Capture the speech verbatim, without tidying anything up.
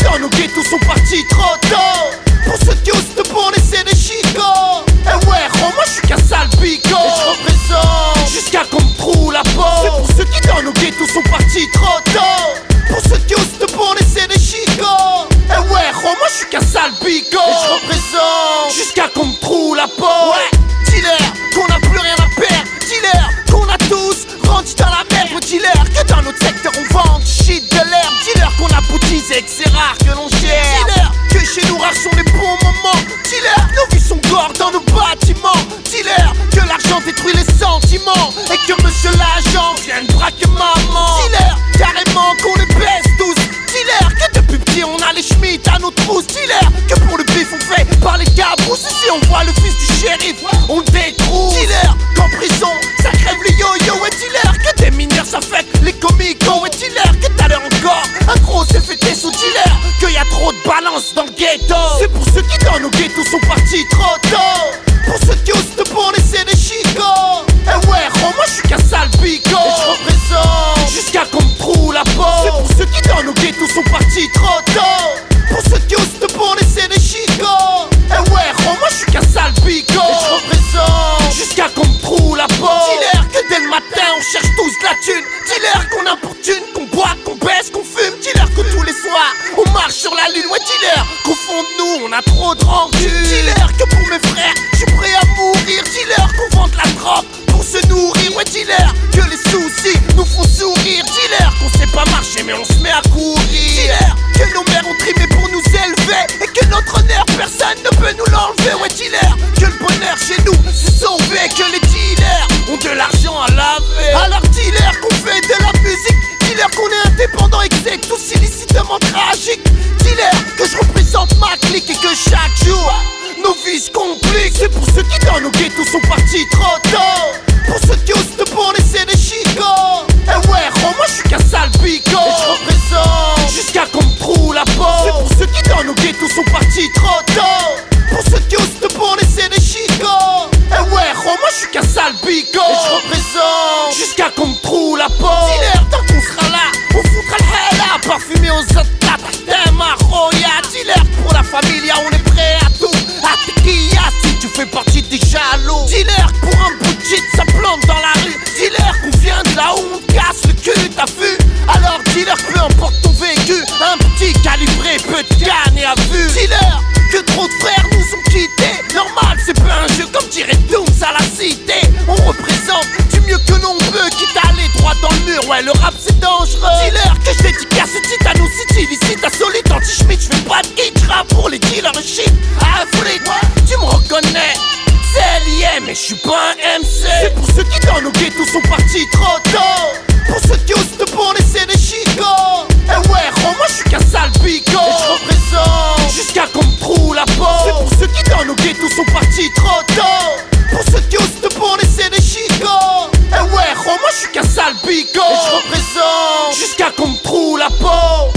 dans nos ghettos sont partis trop tôt. Pour ceux qui osent te pour laisser des chicots. Eh ouais, oh, moi j'suis qu'un sale bigot. Et j'représente jusqu'à qu'on me trouve la peau. C'est pour ceux qui dans nos ghettos sont partis trop tôt. Pour ceux qui osent te pour laisser des chicots. Eh ouais, oh, moi j'suis qu'un sale bigot. Et j'représente jusqu'à qu'on me trouve la peau. Ouais, dealer, qu'on a plus rien à perdre. Dealer, qu'on a tous rendu dans la merde. Dealer, que dans notre secteur on vend du shit de l'herbe. Dealer, qu'on a boutisé, que c'est rare que l'on gère. Dealer, que chez nous rares sont les bons moments. Dealer, nos vies sont gore dans nos bâtiments. Dealer, que l'argent détruit les sentiments. Et que monsieur l'agent vienne braquer maman. Dealer, carrément qu'on les baisse tous. Dealer, que depuis petit on a les schmitts à nos trousses. Dealer, que pour le bif on fait par les cabrousses. Ici on voit le fils du shérif, on le détrousse. Dealer, qu'en prison ça crève le yo-yo. Et dealer, que des mineurs ça fait les comicos. Et dealer, que t'as l'air encore un gros s'est fêté sous dealer. Qu'il y a trop de balance dans le ghetto. C'est pour ceux qui dans nos ghettos sont partis trop tôt. Pour ceux qui osent te pour laisser des chicots. Eh ouais, oh moi j'suis qu'un sale bigot. Et j'représente jusqu'à qu'on me trouve la peau. C'est pour ceux qui dans nos ghettos sont partis trop tôt. Pour ceux qui osent te pour laisser des chicots. Eh ouais, oh moi j'suis qu'un sale bigot. Et j'représente jusqu'à qu'on me trouve la peau. Dealer, que dès le matin on cherche tous la thune. Dealer, qu'on importune, qu'on boit, qu'on baisse, qu'on fume. Dealer, que tous les soirs on marche sur la lune. Ouais, dealer, qu'au fond de nous on a trop de rancune. Dealer, que pour mes frères j'suis prêt à mourir. Dealer, qu'on vende la drogue pour se nourrir. Ouais, dealer, que les soucis nous font sourire. Dealer, qu'on sait pas marcher mais on se met à courir. Dealer, que nos mères ont trimé pour nous élever. Et que notre honneur personne ne peut nous l'enlever. Ouais, dealer, que le bonheur chez nous s'est sauvé. Que les dealers ont de l'argent à laver. Alors dealer, qu'on fait de la musique. Dealer, qu'on est indépendant et que c'est tous illicitement tragique. Dealer, que je représente ma clique et que chaque jour nos vies se compliquent. C'est pour ceux qui dans nos ghettos sont partis trop tôt. Pour ceux qui osent te pour laisser des chicots. Eh ouais, oh moi j'suis qu'un sale bigot. Et j'représente jusqu'à qu'on me trouve la peau. C'est pour ceux qui dans nos ghettos sont partis trop tôt. Pour ceux qui osent te pour laisser des chicots. Eh ouais, oh moi j'suis qu'un sale bigot. Et j'représente jusqu'à qu'on me trouve la peau. Dealer, tant qu'on sera là, on foutra le hella. Parfumé aux athlètes, t'es Maroya. Dealer, pour la familia, on est prêt à tout. À tequilla, si tu fais partie des jaloux. Dealer, pour un bout de shit, ça plante dans la rue. Dealer, qu'on vient de là où on te casse le cul, t'as vu? Alors dealer, peu importe ton vécu, un petit calibré peut te gagner à vue. Dealer, que trop de frères nous ont quittés. Normal, c'est pas un jeu comme dirait Dooms à la cité. On représente du mieux que l'on peut, quitte à aller droit dans le mur. Ouais, le rap c'est dangereux. Dealer, que je dédicace ce titre à nos city. Ici t'as solide anti-schmidt, j'fais pas de hit rap pour les dealers et shit. Afrique, tu me reconnais. C'est lié, mais j'suis pas un M C. C'est pour ceux qui dans nos ghettos sont partis trop tôt. Pour ceux qui osent te pour laisser des chicots. Eh ouais, oh moi j'suis qu'un sale bigot. Et j'représente jusqu'à qu'on me trouve la peau. C'est pour ceux qui dans nos ghettos sont partis trop tôt. Pour ceux qui osent te pour laisser des chicots. Eh ouais, oh moi j'suis qu'un sale bigot. Et j'représente jusqu'à qu'on me trouve la peau.